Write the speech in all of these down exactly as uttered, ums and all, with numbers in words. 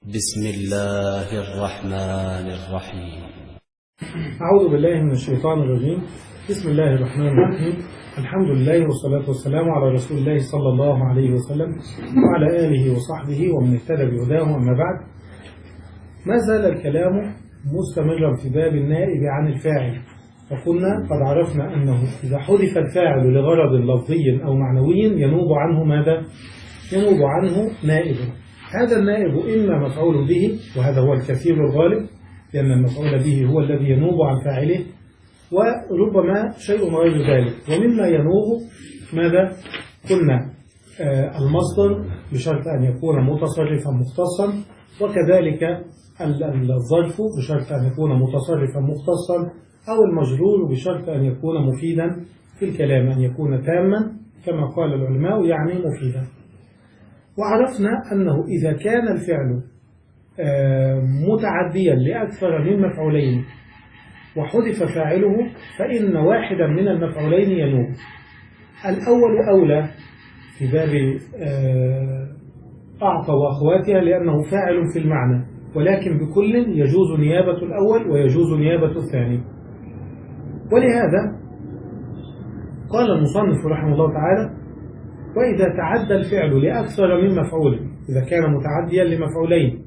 بسم الله الرحمن الرحيم. أعوذ بالله من الشيطان الرجيم. بسم الله الرحمن الرحيم. الحمد لله والصلاة والسلام على رسول الله صلى الله عليه وسلم وعلى آله وصحبه ومن اهتدى بهداه. أما بعد، ما زال الكلام مستمرا في باب النائب عن الفاعل، وقلنا قد عرفنا أنه إذا حذف الفاعل لغرض لفظي أو معنوي ينوب عنه ماذا؟ ينوب عنه نائب. هذا النائب إما مفعول به، وهذا هو الكثير الغالب لأن المفعول به هو الذي ينوب عن فاعله، وربما شيء غير ذلك. ومما ينوب ماذا؟ قلنا آه المصدر بشرط أن يكون متصرفا مختصا، وكذلك الظرف بشرط أن يكون متصرفا مختصا، أو المجرور بشرط أن يكون مفيدا في الكلام، أن يكون تاما كما قال العلماء يعني مفيدا. وعرفنا أنه إذا كان الفعل متعديا لأكثر من مفعولين وحذف فاعله فإن واحدا من المفعولين ينوب. الأول أولى في باب أعطى وأخواتها لأنه فاعل في المعنى، ولكن بكل يجوز نيابة الأول ويجوز نيابة الثاني. ولهذا قال المصنف رحمه الله تعالى: وإذا تعدى الفعل لأكثر من مفعول، إذا كان متعديا لمفعولين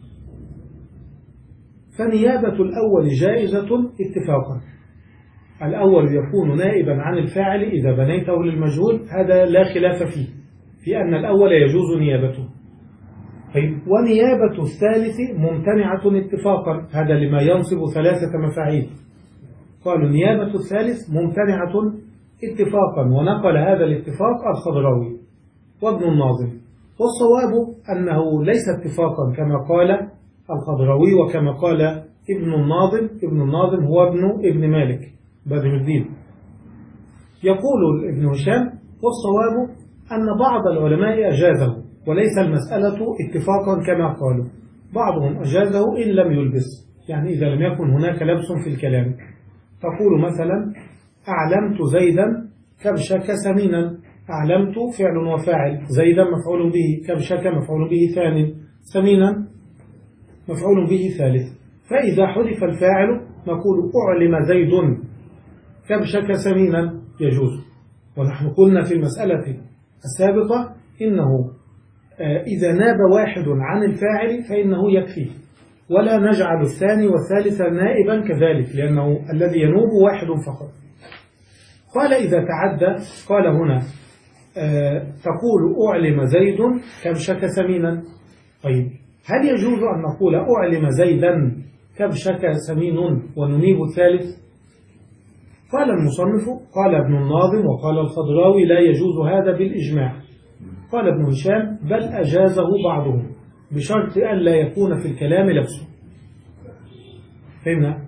فنيابة الأول جائزة اتفاقا. الأول يكون نائبا عن الفاعل إذا بنيته للمجهول، هذا لا خلاف فيه في أن الأول يجوز نيابته. طيب، ونيابة الثالث ممتنعة اتفاقا، هذا لما ينصب ثلاثة مفاعيل. قالوا نيابة الثالث ممتنعة اتفاقا، ونقل هذا الاتفاق الخضراوي وابن الناظم. والصواب أنه ليس اتفاقا كما قال الخضراوي وكما قال ابن الناظم. ابن الناظم هو ابن ابن مالك بدر الدين. يقول ابن هشام: والصواب أن بعض العلماء أجازه، وليس المسألة اتفاقا كما قالوا. بعضهم أجازه إن لم يلبس، يعني إذا لم يكن هناك لبس في الكلام. تقول مثلا: أعلمت زيدا كبشك سمينا. أعلمت فعل وفاعل، زيدا مفعول به، كبشك مفعول به ثاني، سمينا مفعول به ثالث. فإذا حذف الفاعل نقول أعلم زيد كبشك سمينا، يجوز. ونحن قلنا في المسألة السابقة إنه إذا ناب واحد عن الفاعل فإنه يكفي، ولا نجعل الثاني والثالث نائبا كذلك، لأنه الذي ينوب واحد فقط. قال إذا تعدى، قال هنا آه تقول أعلم زيد كبشك سمينا. طيب، هل يجوز أن نقول أعلم زيدا كبشك سمين وننيب الثالث؟ قال المصنف: قال ابن الناظم وقال الخضراوي: لا يجوز هذا بالإجماع. قال ابن هشام: بل أجازه بعضهم بشرط أن لا يكون في الكلام لبسه. فهمنا؟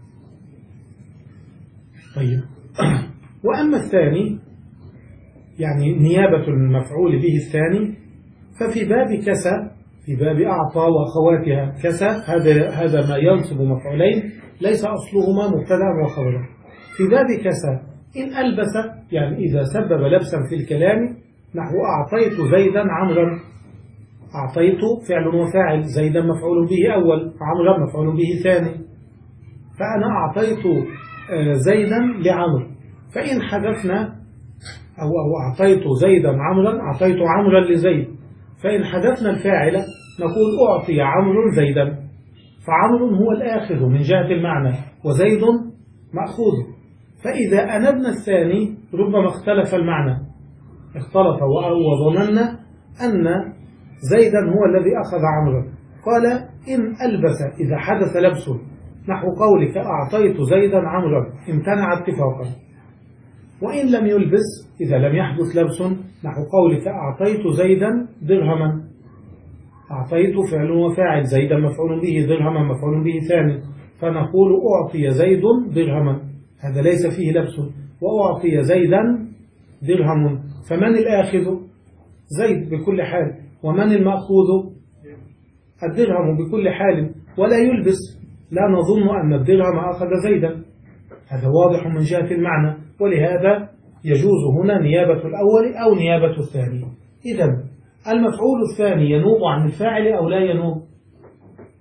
طيب، وأما الثاني يعني نيابة المفعول به الثاني ففي باب كسى، في باب أعطى وأخواتها كسى، هذا هذا ما ينصب مفعولين ليس أصلهما مبتدأ وخبرا. في باب كسى إن ألبس، يعني إذا سبب لبسا في الكلام، نحو أعطيت زيدا عمرا. أعطيت فعل وفاعل، زيدا مفعول به أول، عمرا مفعول به ثاني. فأنا أعطيت زيدا لعمر، فإن حذفنا أو, أو أعطيت زيدا عمرا، أعطيت عمرا لزيد، فإن حذفنا الفاعل نقول أعطي عمرو زيدا، فعمر هو الآخذ من جهة المعنى وزيد مأخوذ. فإذا أنبنا الثاني ربما اختلف المعنى، اختلط وظننا أن زيدا هو الذي أخذ عمرا. قال: إن ألبس إذا حدث لبس، نحو قولك أعطيت زيدا عمرا، امتنع اتفاقا. وإن لم يلبس، إذا لم يحدث لبس، نحو قولك أعطيت زيدا درهما. أعطيت فعل وفاعل، زيدا مفعول به، درهما مفعول به ثاني، فنقول أعطي زيد درهما، هذا ليس فيه لبس. وأعطي زيدا درهم، فمن الآخذ؟ زيد بكل حال، ومن المأخوذ؟ الدرهم بكل حال. ولا يلبس، لا نظن أن الدرهم أخذ زيدا، هذا واضح من جهة المعنى. ولهذا يجوز هنا نيابة الأول أو نيابة الثاني. إذن المفعول الثاني ينوب عن الفاعل أو لا ينوب؟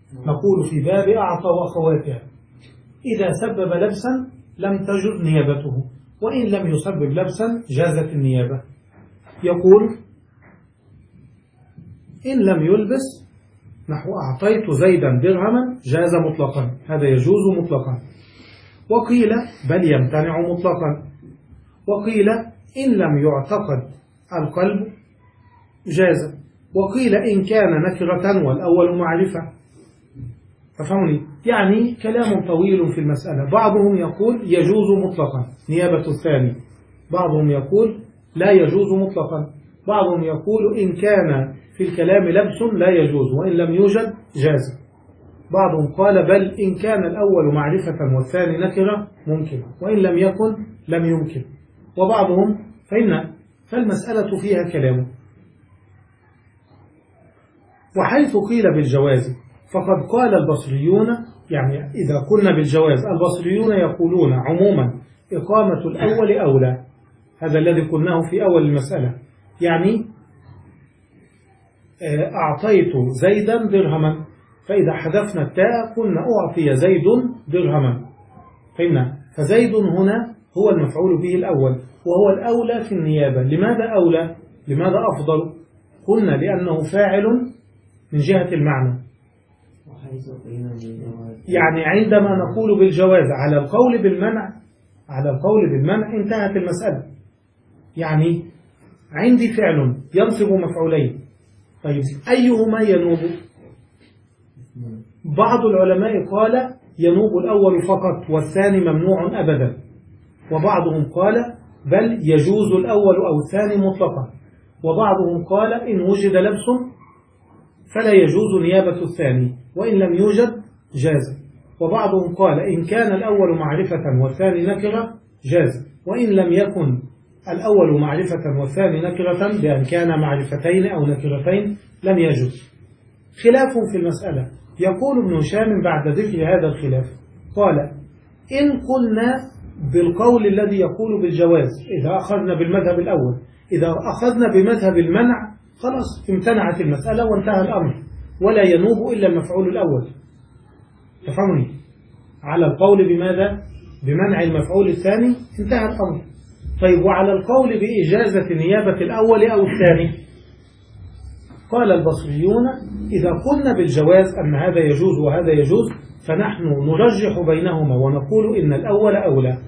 نقول في باب أعطى وأخواتها إذا سبب لبسا لم تجر نيابته، وإن لم يسبب لبسا جازت النيابة. يقول إن لم يلبس نحو أعطيت زيدا درهما جاز مطلقا، هذا يجوز مطلقا. وقيل بل يمتنع مطلقا. وقيل إن لم يعتقد القلب جاز. وقيل إن كان نكرة والأول معرفة. ففهمني؟ يعني كلام طويل في المسألة. بعضهم يقول يجوز مطلقا نيابة الثاني، بعضهم يقول لا يجوز مطلقا، بعضهم يقول إن كان في الكلام لبس لا يجوز وإن لم يوجد جاز. بعضهم قال بل إن كان الأول معرفة والثاني نكرة ممكن، وإن لم يكن لم يمكن. وبعضهم فإن فالمسألة فيها كلام. وحيث قيل بالجواز فقد قال البصريون، يعني إذا قلنا بالجواز البصريون يقولون عموما إقامة الأول أولى، هذا الذي قلناه في أول المسألة. يعني أعطيت زيدا درهما، فإذا حذفنا التاء قلنا أعطي زيد درهما، فهمنا؟ فزيد هنا هو المفعول به الأول وهو الأولى في النيابة. لماذا أولى؟ لماذا أفضل؟ قلنا لأنه فاعل من جهة المعنى. يعني عندما نقول بالجواز على القول بالمنع على القول بالمنع انتهت المسألة. يعني عندي فعل ينصب مفعولين، طيب أيهما ينوب؟ بعض العلماء قال ينوب الأول فقط والثاني ممنوع أبدا، وبعضهم قال بل يجوز الأول أو الثاني مطلقا، وبعضهم قال إن وجد لبس فلا يجوز نيابة الثاني وإن لم يوجد جاز، وبعضهم قال إن كان الأول معرفة والثاني نكرة جاز، وإن لم يكن الأول معرفة والثاني نكرة بأن كان معرفتين أو نكرتين لم يجوز. خلاف في المسألة. يقول ابن هشام بعد ذكر هذا الخلاف قال إن قلنا بالقول الذي يقول بالجواز إذا أخذنا بالمذهب الأول، إذا أخذنا بمذهب المنع خلاص امتنعت المسألة وانتهى الأمر، ولا ينوب إلا المفعول الأول. تفهمني؟ على القول بماذا؟ بمنع المفعول الثاني انتهى الأمر. طيب وعلى القول بإجازة نيابة الأول أو الثاني قال البصريون إذا قلنا بالجواز أن هذا يجوز وهذا يجوز فنحن نرجح بينهما ونقول إن الأول أولى.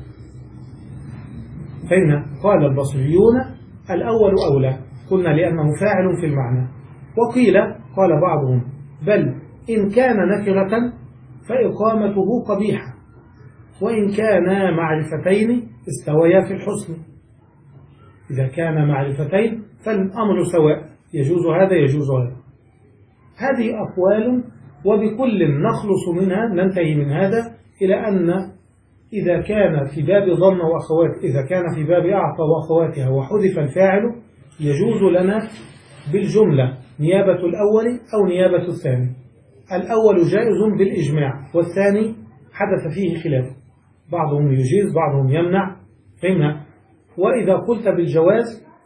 فإن قال البصريون الأول أولى، قلنا لأنه فاعل في المعنى. وقيل قال بعضهم بل إن كان نكرة فإقامته قبيحة، وإن كان معرفتين استويا في الحسن. إذا كان معرفتين فالأمر سواء، يجوز هذا يجوز هذا. هذه أقوال وبكل نخلص منها ننتهي من هذا إلى أن إذا كان في باب ظن وأخوات إذا كان في باب أعطى وأخواتها وحذف الفاعل يجوز لنا بالجملة نيابة الأول أو نيابة الثاني. الأول جائز بالإجماع والثاني حدث فيه خلاف، بعضهم يجيز بعضهم يمنع، فهمنا؟ وإذا قلت بالجواز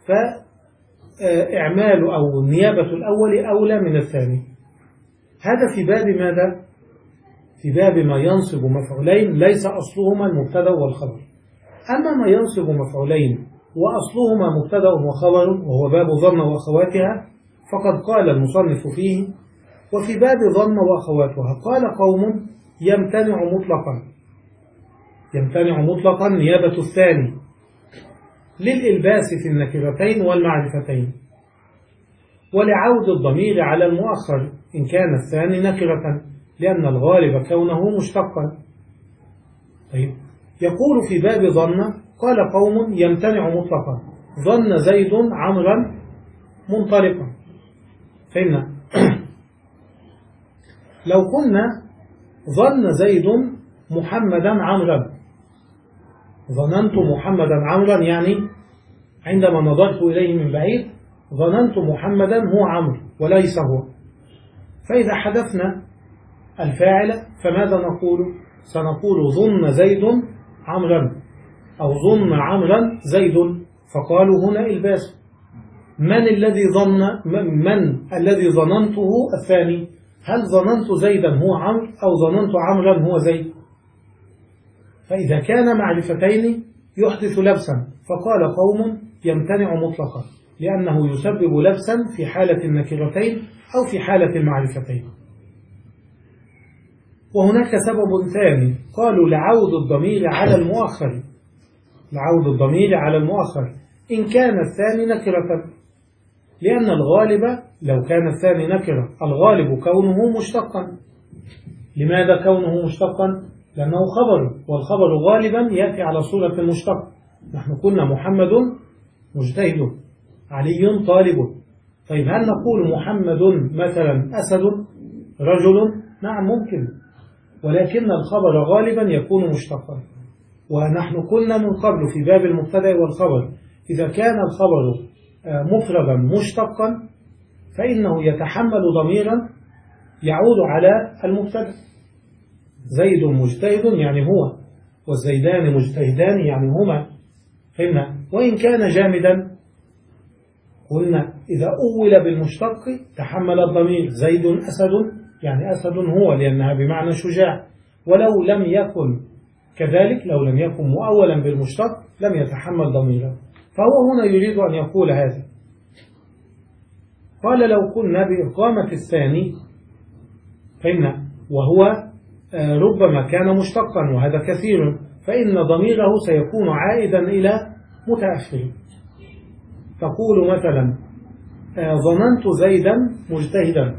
فإعمال أو نيابة الأول أولى من الثاني. هذا في باب ماذا؟ في باب ما ينصب مفعولين ليس أصلهما المبتدأ والخبر. أما ما ينصب مفعولين وأصلهما مبتدأ وخبر وهو باب ظن وأخواتها فقد قال المصنف فيه وفي باب ظن وأخواتها قال قوم يمتنع مطلقا يمتنع مطلقا نيابة الثاني للإلباس في النكرتين والمعرفتين ولعود الضمير على المؤخر إن كان الثاني نكرة لأن الغالب كونه مشتقا. طيب يقول في باب ظن قال قوم يمتنع مطلقا ظن زيد عمرا منطلقا. فإن لو قلنا ظن زيد محمدا عمرا، ظننت محمدا عمرا يعني عندما نظرت إليه من بعيد ظننت محمدا هو عمرو وليس هو. فإذا حذفنا الفاعل فماذا نقول؟ سنقول ظن زيد عمرا أو ظن عمرا زيد، فقالوا هنا الباس. من الذي ظن من الذي ظننته الثاني؟ هل ظننت زيدا هو عمرو أو ظننت عمرا هو زيد؟ فإذا كان معرفتين يحدث لبسا، فقال قوم يمتنع مطلقا لأنه يسبب لبسا في حالة النكرتين أو في حالة المعرفتين. وهناك سبب ثاني، قالوا لعود الضمير على المؤخر، لعود الضمير على المؤخر إن كان الثاني نكرة، لأن الغالب لو كان الثاني نكرة الغالب كونه مشتقا. لماذا كونه مشتقا؟ لأنه خبر، والخبر غالبا يأتي على صورة المشتق. نحن قلنا محمد مجتهد، علي طالب. طيب هل نقول محمد مثلا أسد رجل؟ نعم ممكن، ولكن الخبر غالبا يكون مشتقا. ونحن قلنا من قبل في باب المبتدأ والخبر إذا كان الخبر مفردا مشتقا فإنه يتحمل ضميرا يعود على المبتدأ. زيد مجتهد يعني هو، والزيدان مجتهدان يعني هما. فهمنا؟ وإن كان جامدا قلنا إذا أول بالمشتق تحمل الضمير. زيد أسد يعني أسد هو، لأنها بمعنى شجاع. ولو لم يكن كذلك، لو لم يكن مؤولا بالمشتق لم يتحمل ضميرا. فهو هنا يريد أن يقول هذا. قال لو كنا بإقامة الثاني، فإن وهو ربما كان مشتقا وهذا كثير، فإن ضميره سيكون عائدا إلى متأخر. تقول مثلا ظننت زيدا مجتهدا،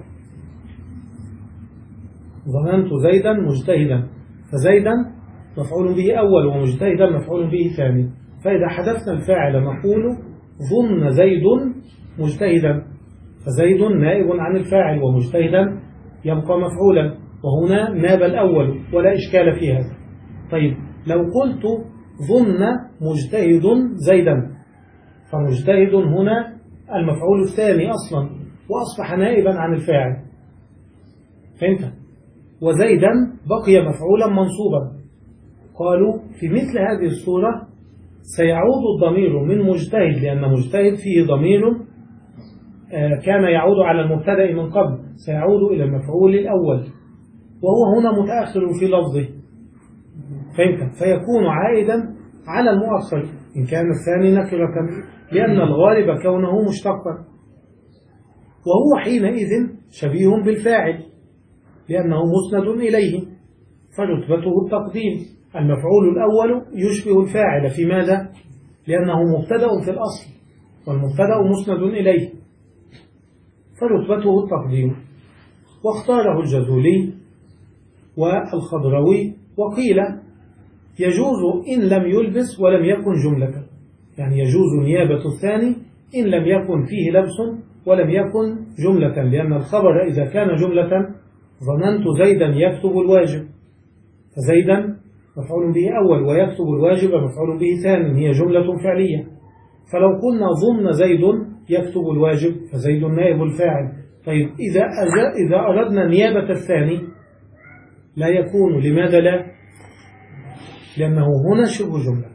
ظننت زيدا مجتهدا، فزيدا مفعول به أول ومجتهدا مفعول به ثاني. فإذا حذفنا الفاعل نقول ظن زيد مجتهدا، فزيد نائب عن الفاعل ومجتهدا يبقى مفعولا، وهنا ناب الأول ولا إشكال في هذا. طيب لو قلت ظن مجتهد زيدا، فمجتهد هنا المفعول الثاني أصلا وأصبح نائبا عن الفاعل. فهمت؟ وزيدا بقي مفعولا منصوبا. قالوا في مثل هذه الصورة سيعود الضمير من مجتهد، لأن مجتهد فيه ضمير كان يعود على المبتدأ من قبل، سيعود إلى المفعول الأول وهو هنا متأخر في لفظه. فهمت؟ فيكون عائدا على المؤخر إن كان الثاني نكرة، لأن الغالب كونه مشتقا، وهو حينئذ شبيه بالفاعل لأنه مسند إليه، فرتبته التقديم. المفعول الأول يشبه الفاعل في ماذا؟ لأنه مبتدأ في الأصل والمبتدأ مسند إليه، فرتبته التقديم. واختاره الجزولي والخضروي، وقيل يجوز إن لم يلبس ولم يكن جملة، يعني يجوز نيابة الثاني إن لم يكن فيه لبس ولم يكن جملة، لأن الخبر إذا كان جملة ظننت زيدا يكتب الواجب، فزيدا مفعول به أول ويكتب الواجب مفعول به ثاني، هي جملة فعلية. فلو قلنا ظن زيد يكتب الواجب فزيد نائب الفاعل. طيب إذا إذا أردنا نيابة الثاني لا يكون. لماذا لا؟ لأنه هنا شبه جملة.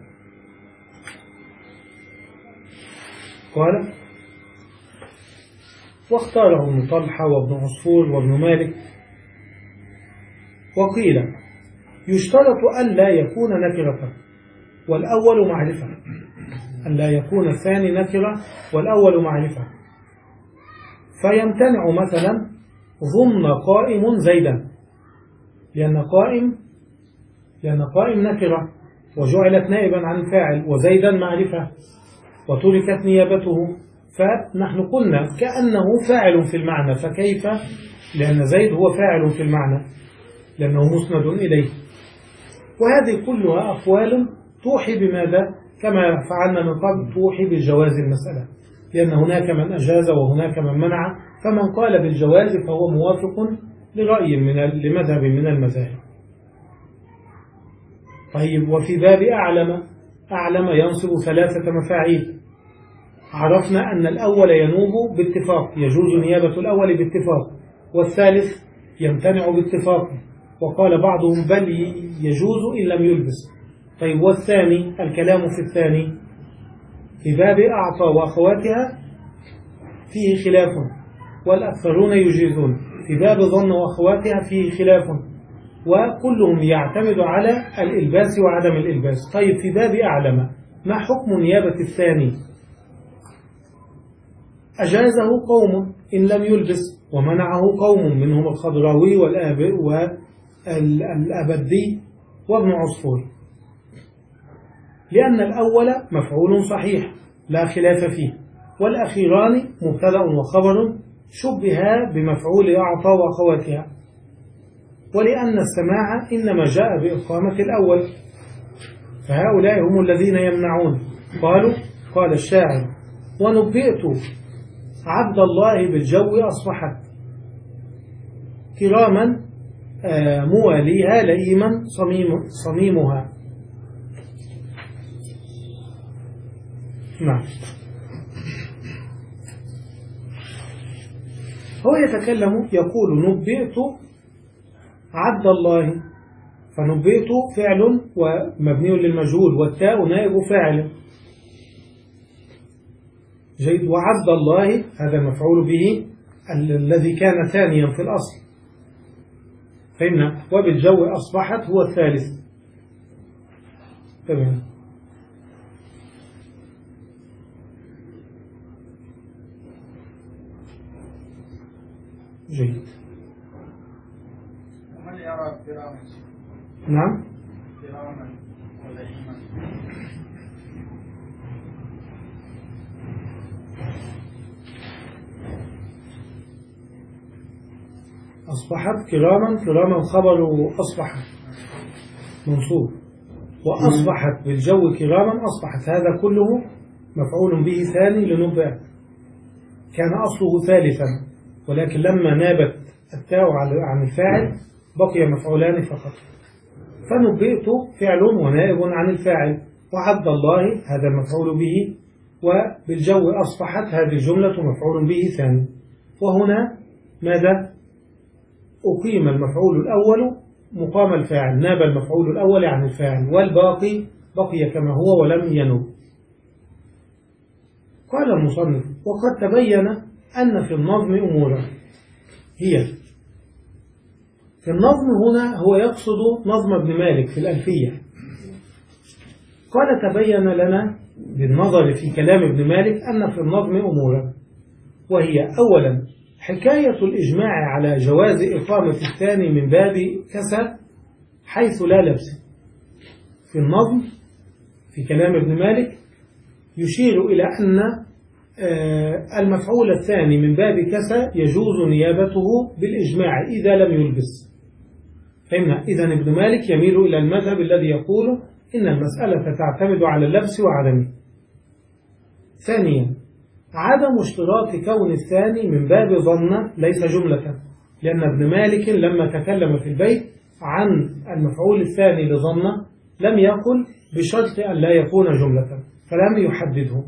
قال واختاره ابن طلحة وابن عصفور وابن مالك. وقيل يشترط ألا يكون نكرة والأول معرفة، ألا يكون الثاني نكرة والأول معرفة. فيمتنع مثلا ظن قائم زيدا، لأن قائم لأن قائم نكرة وجعلت نائبا عن الفاعل، وزيدا معرفة وتركت نيابته. فنحن قلنا كأنه فاعل في المعنى، فكيف؟ لأن زيد هو فاعل في المعنى لأنه مسند إليه. وهذه كلها أقوال توحي بماذا؟ كما فعلنا من قبل، توحي بجواز المسألة، لأن هناك من أجاز وهناك من منع، فمن قال بالجواز فهو موافق لرأي من لمذهب من المذاهب. طيب وفي باب أعلم، أعلم ينصب ثلاثة مفاعيل. عرفنا أن الأول ينوب باتفاق، يجوز نيابة الأول باتفاق، والثالث يمتنع باتفاق، وقال بعضهم بل يجوز إن لم يلبس. طيب والثاني، الكلام في الثاني في باب أعطى وأخواتها فيه خلاف، والأكثرون يجيزون، في باب ظن وأخواتها فيه خلاف، وكلهم يعتمد على الإلباس وعدم الإلباس. طيب في باب أعلم ما حكم نيابة الثاني؟ أجازه قوم إن لم يلبس، ومنعه قوم منهم الخضراوي والأبدي وابن عصفور، لأن الأول مفعول صحيح لا خلاف فيه، والأخيران مبتدأ وخبر شبها بمفعول أعطى وأخواتها، ولأن السماع إنما جاء بإقامة الأول، فهؤلاء هم الذين يمنعون. قالوا قال الشاعر: ونبئت عبد الله بالجو أصبحت كراما مواليها لئيما صميم صميمها. نعم. هو يتكلم يقول نبئت عبد الله، فنبئت فعل ومبني للمجهول، والتاء نائب فاعل. جيد. وعبد الله هذا مفعول به الذي كان ثانيا في الأصل، فإن وبالجو أصبحت هو الثالث. تمام. جيد. ومن يرى كراما؟ نعم. كراما ولئيما. أصبحت كراما، كراما خبر أصبحت منصوب، وأصبحت بالجو كراما أصبحت، هذا كله مفعول به ثاني لنبئ، كان أصله ثالثا، ولكن لما نابت التاء عن الفاعل بقي مفعولان فقط. فنبئت فعل ونائب عن الفاعل، وعبد الله هذا مفعول به، وبالجو أصبحت هذه الجملة مفعول به ثاني. وهنا ماذا؟ أقيم المفعول الأول مقام الفاعل، ناب المفعول الأول عن الفاعل، والباقي بقي كما هو ولم ينب. قال المصنف: وقد تبين أن في النظم أمورا هي. في النظم هنا هو يقصد نظم ابن مالك في الألفية. قال تبين لنا بالنظر في كلام ابن مالك أن في النظم أمورا، وهي أولا حكاية الإجماع على جواز إقامة الثاني من باب كسر حيث لا لبس. في النظم في كلام ابن مالك يشير إلى أن المفعول الثاني من باب كسر يجوز نيابته بالإجماع إذا لم يلبس. فهمنا؟ إذن ابن مالك يميل إلى المذهب الذي يقول إن المسألة تعتمد على اللبس وعدمه. ثانيا عدم اشتراط كون الثاني من باب ظن ليس جملة، لأن ابن مالك لما تكلم في البيت عن المفعول الثاني لظن لم يقل بشرط أن لا يكون جملة، فلم يحدده.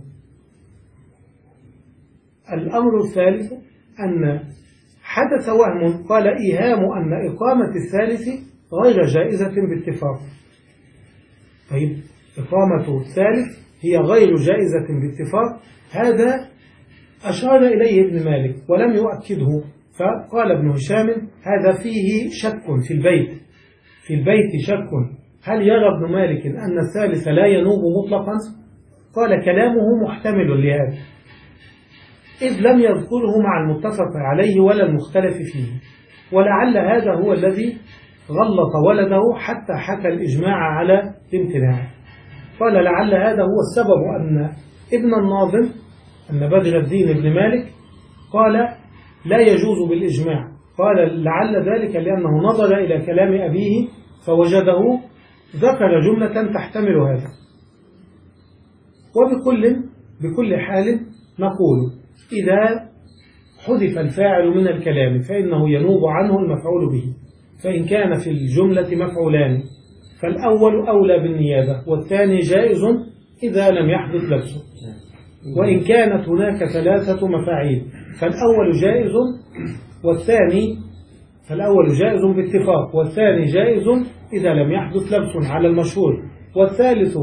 الأمر الثالث أن حدث وهم، قال إيهام أن إقامة الثالث غير جائزة باتفاق. طيب إقامة الثالث هي غير جائزة باتفاق، هذا أشار إليه ابن مالك ولم يؤكده، فقال ابن هشام هذا فيه شك في البيت في البيت شك، هل يرى ابن مالك أن الثالث لا ينوب مطلقا؟ قال كلامه محتمل لهذا، إذ لم يذكره مع المتفق عليه ولا المختلف فيه، ولعل هذا هو الذي غلط ولده حتى حكى الإجماع على الامتناع. قال لعل هذا هو السبب أن ابن الناظم أن بدر الدين ابن مالك قال لا يجوز بالإجماع، قال لعل ذلك لأنه نظر إلى كلام أبيه فوجده ذكر جملة تحتمل هذا. وبكل بكل حال نقول إذا حذف الفاعل من الكلام فإنه ينوب عنه المفعول به، فإن كان في الجملة مفعولان فالأول أولى بالنيابة والثاني جائز إذا لم يحدث لبسه، وإن كانت هناك ثلاثة مفاعيل فالأول جائز والثاني فالأول جائز باتفاق، والثاني جائز إذا لم يحدث لبس على المشهور، والثالث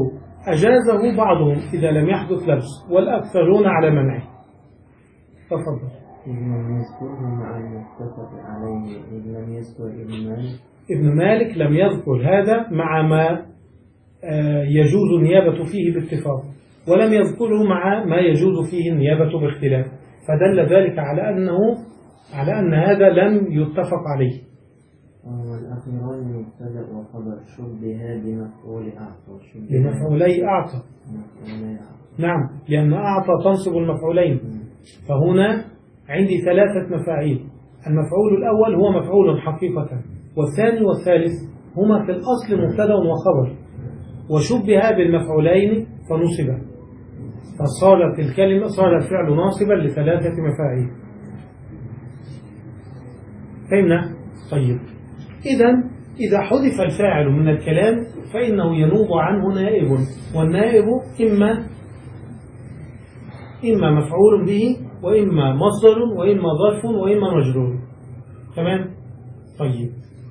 أجازه بعضهم إذا لم يحدث لبس والأكثرون على منعه. تفضل. إذ لم يذكره مع المتفق عليه إذ لم يذكر ابن مالك ابن مالك لم يذكر هذا مع ما يجوز النيابة فيه باتفاق، ولم يذكره مع ما يجوز فيه النيابة باختلاف، فدل ذلك على أنه على أن هذا لم يتفق عليه. والأخيران مبتدأ وخبر شبه بمفعول أعطى بمفعولي أعطى. نعم، لأن أعطى تنصب المفعولين، فهنا عندي ثلاثة مفاعيل، المفعول الأول هو مفعول حقيقة، والثاني والثالث هما في الأصل مبتدأ وخبر، وشبه بالمفعولين فنصب، فصارت الكلمة صار الفعل ناصبا لثلاثة مفاعيل. فهمنا؟ طيب، إذا إذا حذف الفاعل من الكلام فإنه ينوب عنه نائب، والنائب إما إما مفعول به، وإما مصدر، وإما ظرف، وإما مجرور. تمام؟ طيب،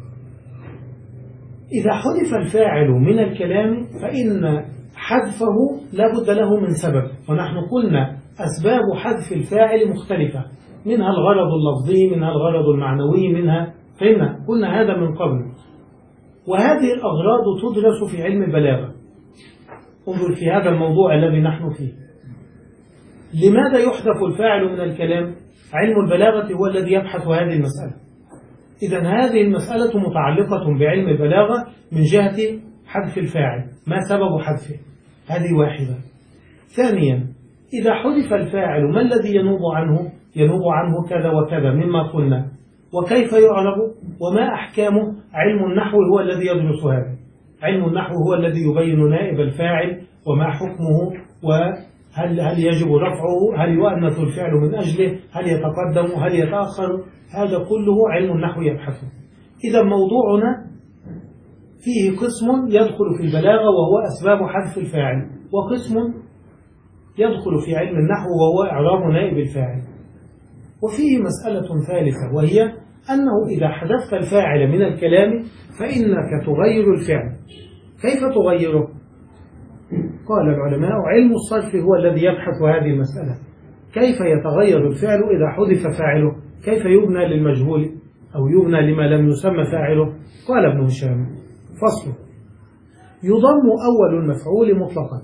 إذا حذف الفاعل من الكلام فإن حذفه لابد له من سبب، ونحن قلنا أسباب حذف الفاعل مختلفة، منها الغرض اللفظي، منها الغرض المعنوي، منها فهمنا، قلنا هذا من قبل. وهذه الأغراض تدرس في علم البلاغة. انظر في هذا الموضوع الذي نحن فيه، لماذا يحذف الفاعل من الكلام؟ علم البلاغة هو الذي يبحث هذه المسألة. إذا هذه المسألة متعلقة بعلم البلاغة من جهة حذف الفاعل، ما سبب حذفه؟ هذه واحدة. ثانيا، إذا حذف الفاعل ما الذي ينوب عنه؟ ينوب عنه كذا وكذا مما قلنا، وكيف يعرب وما أحكامه؟ علم النحو هو الذي يدرس هذا. علم النحو هو الذي يبين نائب الفاعل وما حكمه، وهل هل يجب رفعه، هل يؤنث الفعل من أجله، هل يتقدم، هل يتأخر، هذا كله علم النحو يبحثه. إذا موضوعنا فيه قسم يدخل في البلاغة وهو أسباب حذف الفاعل، وقسم يدخل في علم النحو وهو إعراب نائب الفاعل. وفيه مسألة ثالثة، وهي أنه إذا حذفت الفاعل من الكلام فإنك تغير الفعل. كيف تغيره؟ قال العلماء علم الصرف هو الذي يبحث هذه المسألة. كيف يتغير الفعل إذا حذف فاعله؟ كيف يبنى للمجهول أو يبنى لما لم يسمى فاعله؟ قال ابن هشام فصل: يضم أول المفعول مطلقا.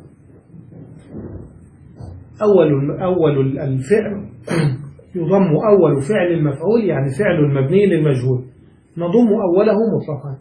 أول أول الفعل يضم أول فعل المفعول، يعني فعل المبني للمجهول، نضم أوله مطلقا.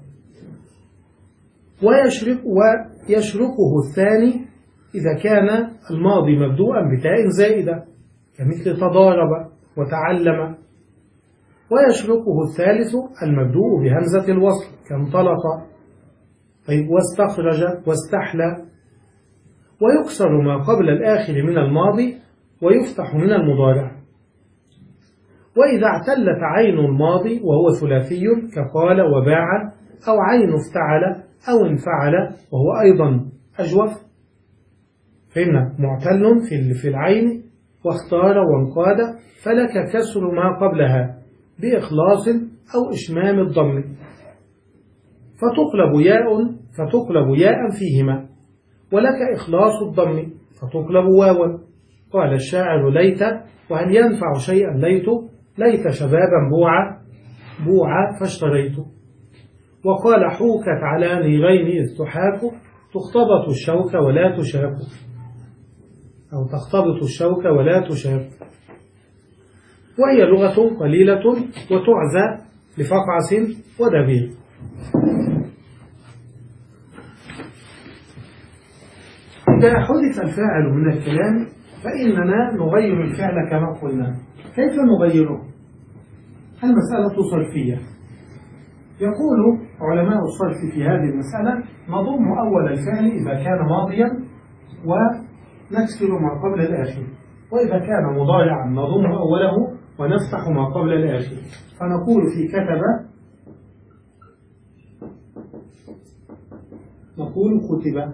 ويشرك ويشركه الثاني إذا كان الماضي مبدوءا بتاء زائدة كمثل تضارب وتعلم. ويشركه الثالث المبدوء بهمزة الوصل كانطلق، طيب، واستخرج واستحلى. ويكسر ما قبل الآخر من الماضي ويفتح من المضارع. وإذا اعتلت عين الماضي وهو ثلاثي كقال وباع، أو عين افتعل أو انفعل وهو أيضا أجوف، فإن معتل في العين واختار وانقاد، فلك كسر ما قبلها بإخلاص أو إشمام الضم، فتقلب ياء فتقلب ياء فيهما، ولك إخلاص الضم فتقلب واوا. قال الشاعر ليت، وهل ينفع شيئا ليت، ليت شبابا بوعا بوعا فاشتريت. وقال حوكت على نيغين إذ تحاك، تختبط الشوك ولا تشاك، أو تختبط الشوك ولا تشاك. وهي لغة قليلة وتعزى لفقعس ودبير. إذا حذف الفاعل من الكلام فإننا نغير الفعل كما قلنا. كيف نغيره؟ المسألة صرفية. يقول علماء الصرف في هذه المسألة: نضم أول الفعل إذا كان ماضيا ونكسر ما قبل الآخر، وإذا كان مضارعا نضم أوله ونفتح ما قبل الآخر. فنقول في كتب، نقول كتب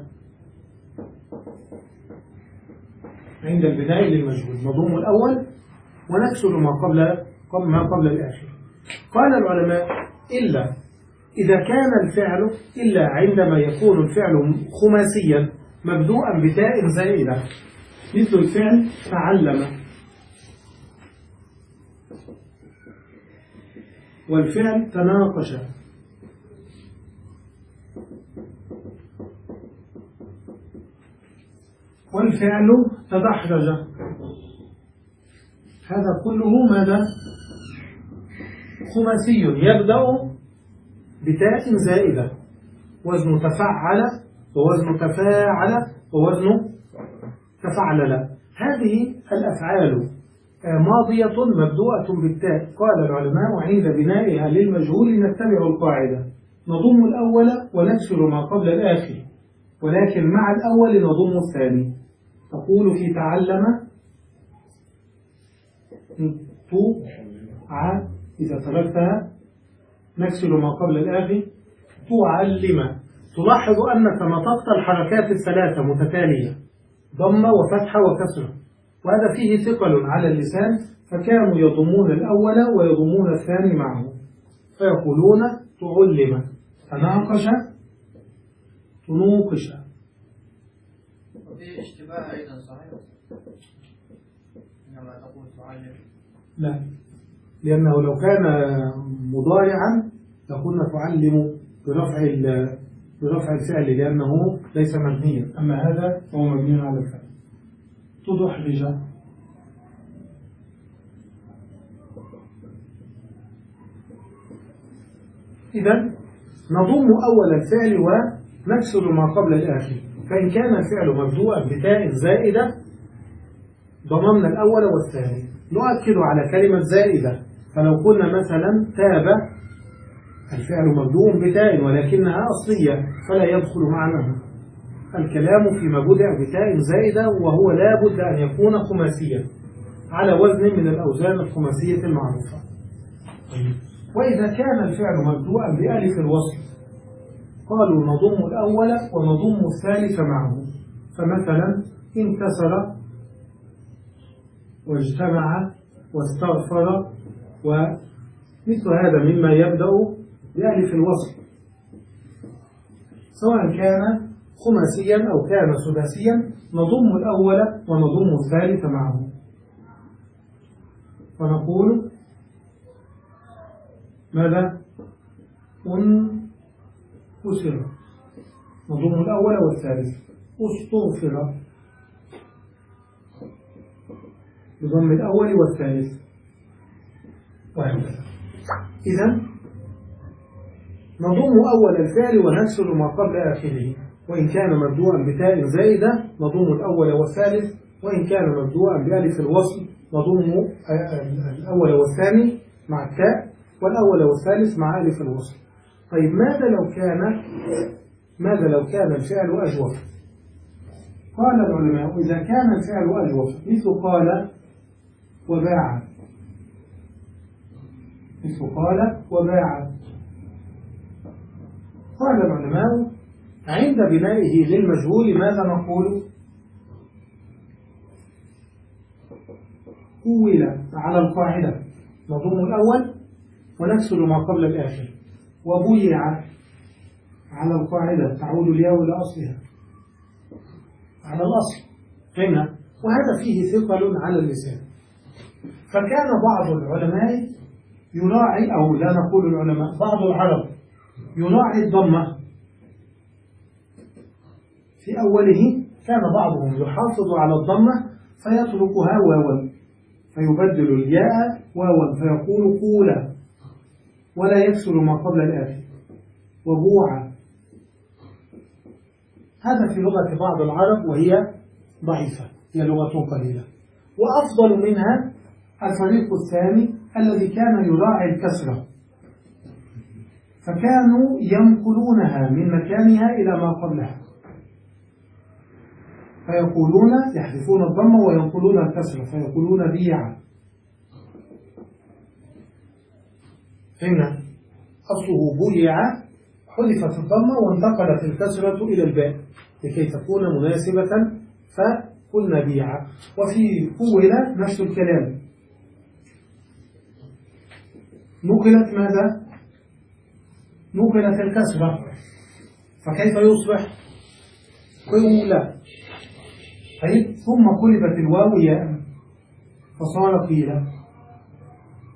عند البناء للمجهول، نضم الأول ونكسر ما قبل ما قبل الآخر. قال العلماء: إلا إذا كان الفعل إلا عندما يكون الفعل خماسيا مبدوءا بتاء زائدة، مثل الفعل تعلم. والفعل تناقش، والفعل تدحرج. هذا كله ماذا؟ خماسي يبدأ بتاء زائدة، وزن تفعل ووزن تفاعل ووزن تفعلل. هذه الأفعال ماضية مبدوءة بالتاء. قال العلماء عند بنائها للمجهول نتبع القاعدة: نضم الأول ونكسر ما قبل الآخر، ولكن مع الأول نضم الثاني. تقول في تعلم تو ع، إذا تركتها نكسر ما قبل الآخر تعلم. تلاحظ أنك نطقت الحركات الثلاثة متتالية، ضمة وفتحة وكسرة، وهذا فيه ثقل على اللسان، فكانوا يضمون الأول ويضمون الثاني معه، فيقولون تعلم، تناقش، تنوقش. وفي اشتباه أيضا صحيح إنما تقول تعلم؟ لا، لأنه لو كان مضارعا لكنا تعلم برفع برفع الفعل لأنه ليس مبنيا، أما هذا هو مبني على الفعل. تدحرج. إذا نضم أول الفعل ونكسر ما قبل الآخر، فإن كان الفعل مبدوءا بتاء زائدة ضممنا الأول والثاني. نؤكد على كلمة زائدة، فلو قلنا مثلا تاب، الفعل مبدوء بتاء ولكنها أصلية فلا يدخل معناه. الكلام فيما بدأ بتاء زائدة وهو لا بد أن يكون خماسيا على وزن من الأوزان الخماسية المعروفة. وإذا كان الفعل مبدوءا بألف الوصل قالوا نضم الأول ونضم الثالث معه. فمثلا انكسر واجتمع واستغفر ومثل هذا مما يبدأ بألف الوصل، سواء كان خماسيا أو كان سداسيا نضم الأول ونضم الثالث معه. فنقول ماذا؟ أنكسر، نضم الأول والثالث. أستغفر بضم الأول والثالث، وهكذا. إذن نضم أول الفعل ونكسر ما قبل آخره، وإن كان مبدوءا بتاء زائدة نضم الأول والثالث، وإن كان مبدوءا بألف الوصل نضم الأول والثاني مع التاء، والأول والثالث مع ألف الوصل. طيب ماذا لو كان ماذا لو كان الفعل أجوف؟ قال العلماء إذا كان الفعل أجوف مثل قال وباع، مثل قال وباع، قال العلماء عند بنائه للمجهول ماذا نقول؟ كول على القاعدة، نضم الأول ونكسر ما قبل الآخر. وبيع على القاعدة، تعود الياء إلى أصلها على الأصل هنا، وهذا فيه ثقل على اللسان. فكان بعض العلماء يراعي، أو لا نقول العلماء، بعض العرب يراعي الضمة في أوله، كان بعضهم يحافظ على الضمة فيتركها واوا، فيبدل الياء واوا فيقول قولا ولا يكسر ما قبل الآخر. وبوعا، هذا في لغة بعض العرب وهي ضعيفة، هي لغة قليلة. وأفضل منها الفريق الثاني الذي كان يراعي الكسرة، فكانوا ينقلونها من مكانها إلى ما قبلها، فيقولون يحذفون الضمة وينقلون الكسرة فيقولون بيع. هنا أصله بيع، حذفت الضمة وانتقلت الكسرة إلى الباء لكي تكون مناسبة فقلنا بيع. وفي قولة نفس الكلام، نقلت ماذا؟ نقلت الكسرة، فكيف يصبح؟ قولة. طيب ثم قلبت الواو ياء فصار قيلة.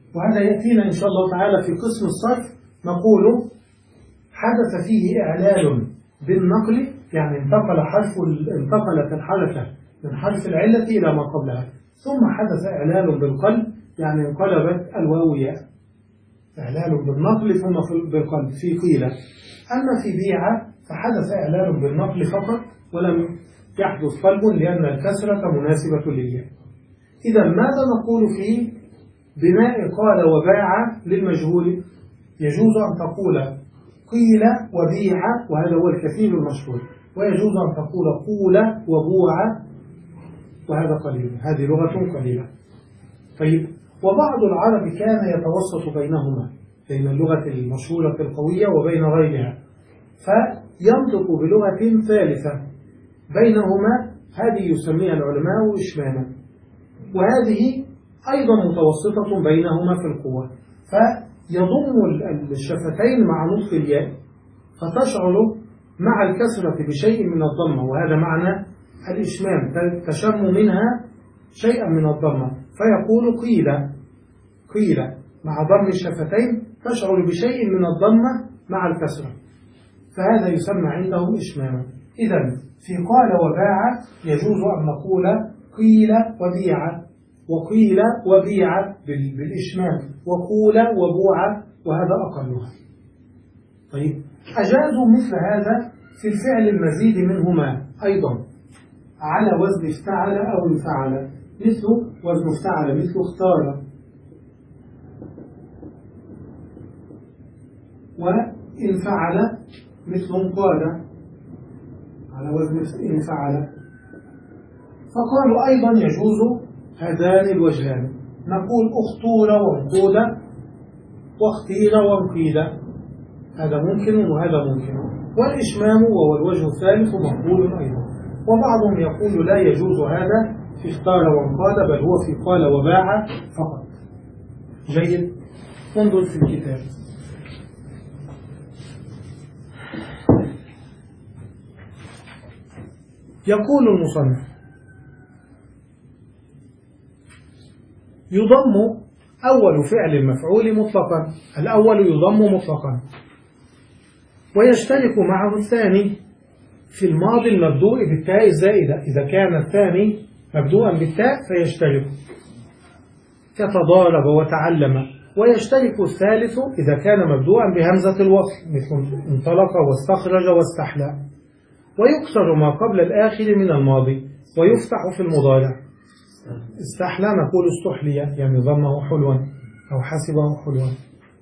وهذا يأتينا إن شاء الله تعالى في قسم الصرف. نقول حدث فيه إعلال بالنقل، يعني انتقل حرف انتقلت الحركة من حرف العلة إلى ما قبلها، ثم حدث إعلال بالقلب، يعني انقلبت الواو ياء. إعلال بالنقل ثم بالقلب في قيل. أما في بيع فحدث إعلال بالنقل فقط ولم يحدث قلب، لأن الكسرة مناسبة للياء. إذا ماذا نقول في بناء قال وباع للمجهول؟ يجوز أن تقول قيل وبيع، وهذا هو الكثير المشهور، ويجوز أن تقول قول وبوع، وهذا قليل، هذه لغة قليلة. طيب، وبعض العرب كان يتوسط بينهما، بين اللغة المشهورة القوية وبين غيرها، فينطق بلغة ثالثة بينهما، هذه يسميها العلماء إشماما، وهذه أيضا متوسطة بينهما في القوة، فيضم الشفتين مع نطق الياء، فتشعر مع الكسرة بشيء من الضمة، وهذا معنى الإشمام، تشم منها شيئا من الضمة، فيقول قيل قيل مع ضم الشفتين تشعر بشيء من الضمة مع الكسرة، فهذا يسمى عندهم إشماما. إذن في قال وباع يجوز أن نقول قيل وبيع، وقيل وبيع بالإشمام، وقول وبوع، وهذا أقلها. طيب، أجازوا مثل هذا في الفعل المزيد منهما أيضا على وزن افتعل أو انفعل، مثل وزن افتعل مثل اختار، وانفعل مثل انقاد على وزن انفعل. فقالوا أيضا يجوز هذان الوجهان، نقول اختور وانقود واختير وانقيد، هذا ممكن وهذا ممكن، والإشمام وهو الوجه الثالث مقبول أيضا. وبعضهم يقول لا يجوز هذا في اختار وانقاد، بل هو في قال وباع فقط. جيد، انظر في الكتاب. يقول المصنف يضم أول فعل المفعول مطلقا، الأول يضم مطلقا، ويشترك معه الثاني في الماضي المبدوء بالتاء الزائدة، إذا كان الثاني مبدوءا بالتاء فيشترك كتضارب وتعلم، ويشترك الثالث إذا كان مبدوءا بهمزة الوصل، مثل انطلق واستخرج واستحلى، ويكسر ما قبل الآخر من الماضي ويفتح في المضارع. استحلى نقول استحلي، يعني ظنه حلوا أو حسبه حلوا.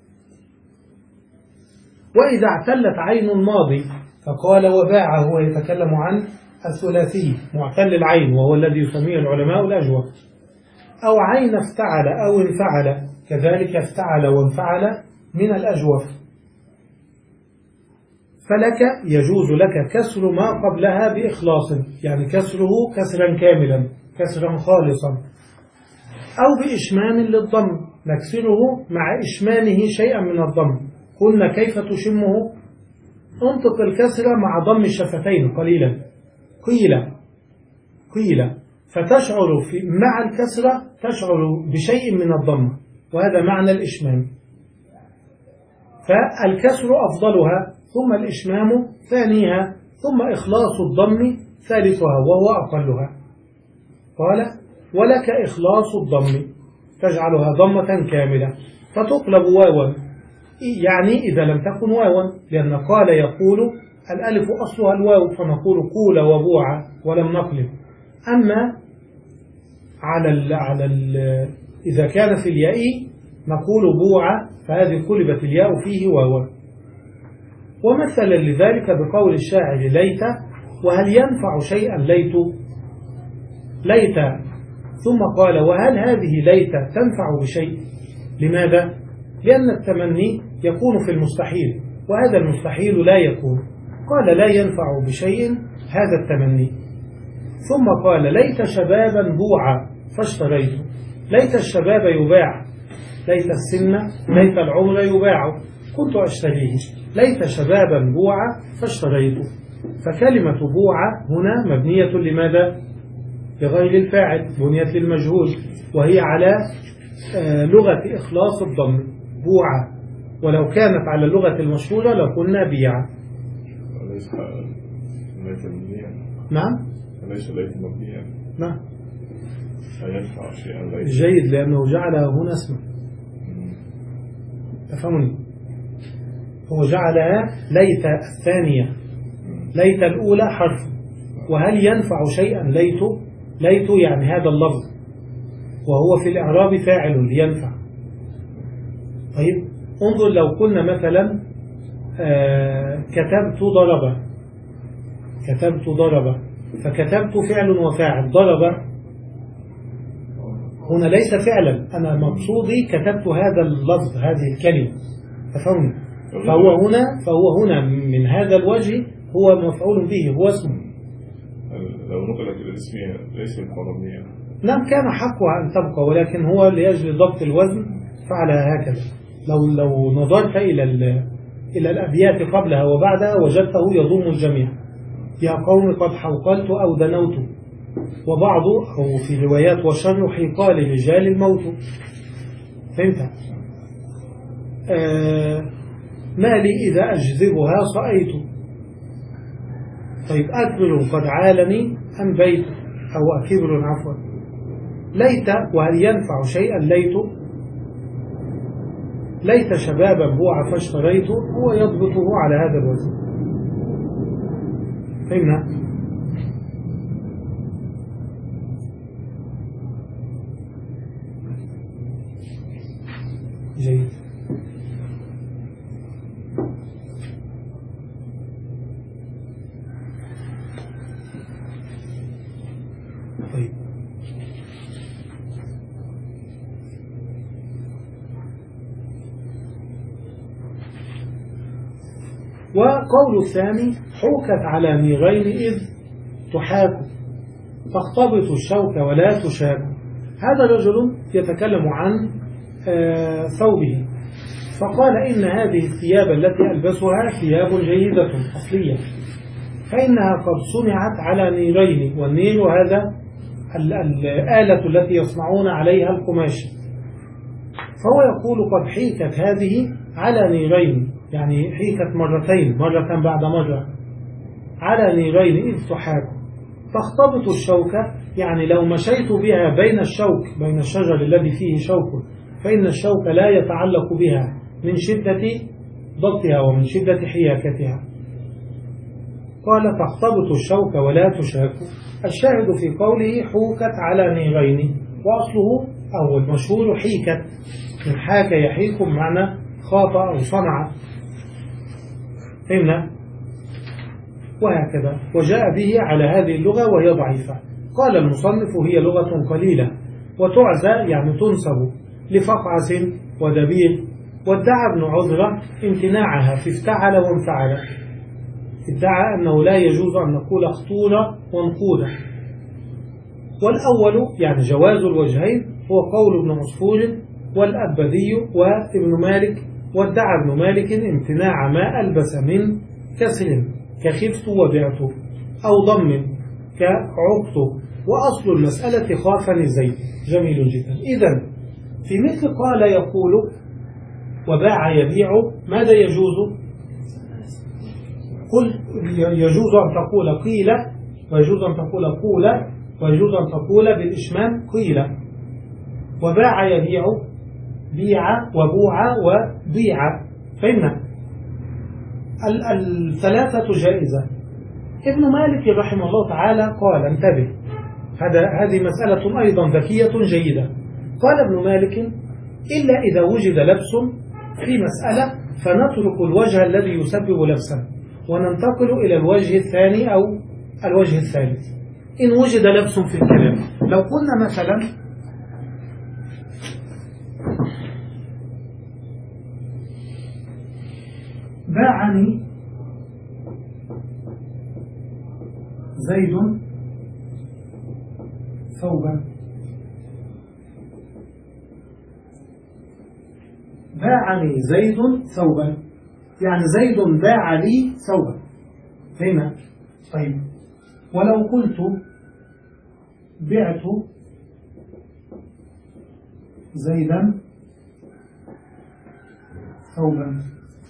وإذا اعتلت عين الماضي فقال وباع، هو يتكلم عن الثلاثي معتل العين، وهو الذي يسميه العلماء الأجوف، أو عين افتعل أو انفعل، كذلك افتعل وانفعل من الأجوف، فلك يجوز لك كسر ما قبلها بإخلاص، يعني كسره كسرا كاملا، كسرا خالصا، أو بإشمام للضم، نكسره مع إشمامه شيئا من الضم. قلنا كيف تشمه؟ انطق الكسر مع ضم الشفتين قليلا، قيل قيل، فتشعر في مع الكسرة تشعر بشيء من الضم، وهذا معنى الإشمام. فالكسر أفضلها، ثم الإشمام ثانيها، ثم إخلاص الضم ثالثها وهو أقلها. قال ولك إخلاص الضم، تجعلها ضمة كاملة فتقلب واوا، يعني إذا لم تكن واوا، لأن قال يقول الألف أصلها الواو، فنقول قول وبوع ولم نقلب. أما على ال على ال إذا كان في الياء نقول بوع، فهذه قلبت الياء فيه واوا. ومثلا لذلك بقول الشاعر ليت، وهل ينفع شيئا ليت ليت، ثم قال وهل هذه ليت تنفع بشيء؟ لماذا؟ لأن التمني يكون في المستحيل، وهذا المستحيل لا يكون. قال لا ينفع بشيء هذا التمني، ثم قال ليت شبابا بوعا فاشتريت، ليت الشباب يباع، ليت السن ليت العمر يباع كنت أشتريه، ليت شبابا بوعا فاشتريت. فكلمة بوعا هنا مبنية لماذا؟ لغير الفاعل، بنيت للمجهول، وهي على آه لغة إخلاص الضم بوعة، ولو كانت على اللغة المشهورة لقلنا بيعة. أليس ليس مبنيا؟ نعم أليس ليس مبنيا؟ نعم أينفع شيئا ليس؟ جيد، لأنه جعل هنا اسما. تفهمني؟ هو جعلها ليت الثانية، ليت الأولى حرف. وهل ينفع شيئا ليت؟ ليت يعني هذا اللفظ، وهو في الإعراب فاعل لينفع. طيب انظر لو قلنا مثلا آه كتبت ضرب، كتبت ضرب، فكتبت فعل وفاعل، ضرب هنا ليس فعلا، أنا مقصودي كتبت هذا اللفظ هذه الكلمة. تفهمني؟ فهو هنا فهو هنا من هذا الوجه هو مفعول به، هو اسمه. لو نقلت الاسمية ليس مبنيا. نعم كان حقها أن تبقى، ولكن هو لأجل ضبط الوزن فعلها هكذا. لو لو نظرت إلى إلى الأبيات قبلها وبعدها وجدته يضم الجميع. يا قوم قد حوقلت أو دنوت، وبعض أو في روايات وشر حيقال لرجال الموت. فهمت؟ آه ما لي إذا أجذبها صأيت. طيب أكبر قد عالني أم بيت، أو أكبر عفوا. ليت وهل ينفع شيئا ليت؟ ليت شبابا بوع فاشتريت، هو يضبطه على هذا الوزن. فهمنا؟ جيد. طيب وقول الثاني حوكت على نيغين إذ تحاك تختبط الشوك ولا تشاك. هذا رجل يتكلم عن آه ثوبه، فقال إن هذه الثياب التي ألبسها ثياب جيدة أصلية، فإنها قد صنعت على نيرين، والنير هذا الآلة التي يصنعون عليها القماش. فهو يقول قد حيكت هذه على نيرين، يعني حيكت مرتين، مرة بعد مرة، على نيرين إذ تحاك تختبط الشوكة، يعني لو مشيت بها بين الشوك، بين الشجر الذي فيه شوك، فإن الشوك لا يتعلق بها من شدة ضغطها ومن شدة حياكتها. قال تختبط الشوك ولا تشاك. الشاهد في قوله حوكت على نيرين، وأصله أو المشهور حيكت، من حاك يحيك بمعنى خاطأ أو صنع. فهمنا؟ وهكذا وجاء به على هذه اللغة وهي ضعيفة. قال المصنف هي لغة قليلة وتعزى يعني تنسب لفقعة ودبير. وادعى ابن عذرة امتناعها في افتعل وانفعل، ادعى أنه لا يجوز أن نقول اخطور وانقود. والأول يعني جواز الوجهين هو قول ابن عصفور والأبدي وابن مالك. وادعى ابن مالك امتناع ما ألبس من كسر كخفت وبعت أو ضم كعقت. وأصل المسألة خافني زيد. جميل جدا. إذن في مثل قال يقول وباع يبيع ماذا يجوز؟ قل يجوز أن تقول قيل، ويجوز أن تقول قول، ويجوز أن تقول بالإشمام قيل. وباع يبيع بيع وبوع وبيع. فإن الثلاثة جائزة. ابن مالك رحمه الله تعالى قال انتبه، هذا هذه مسألة أيضا ذكية جيدة. قال ابن مالك إلا إذا وجد لبس في مسألة فنترك الوجه الذي يسبب لبسا وننتقل إلى الوجه الثاني أو الوجه الثالث إن وجد لبس في الكلام. لو قلنا مثلا باعني زيد ثوبا، باعني زيد ثوبا يعني زيد باع لي ثوبا. هنا طيب ولو قلت بعت زيدا ثوبا.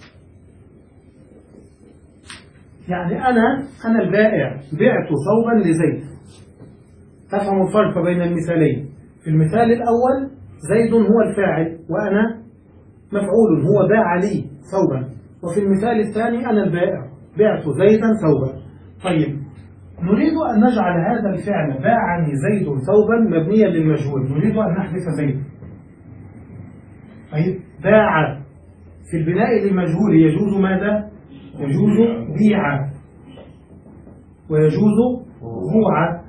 يعني أنا أنا البائع بعت ثوبا لزيد. تفهم الفرق بين المثالين. في المثال الأول زيد هو الفاعل وأنا مفعول، هو باع لي ثوبا. وفي المثال الثاني أنا البائع بعت زيدا ثوبا. طيب نريد أن نجعل هذا الفعل باعني زيد ثوبا مبنيا للمجهول، نريد أن نحذف زيد. طيب باع في البناء للمجهول يجوز ماذا؟ يجوز بيع ويجوز بوع.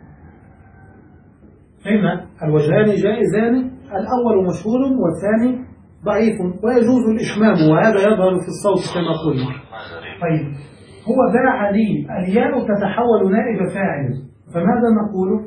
فهمنا الوجهان جائزان، الأول مشهور والثاني ضعيف، ويجوز الإشمام وهذا يظهر في الصوت كما قلنا. طيب هو باع لي، الياء تتحول نائب فاعل، فماذا نقول؟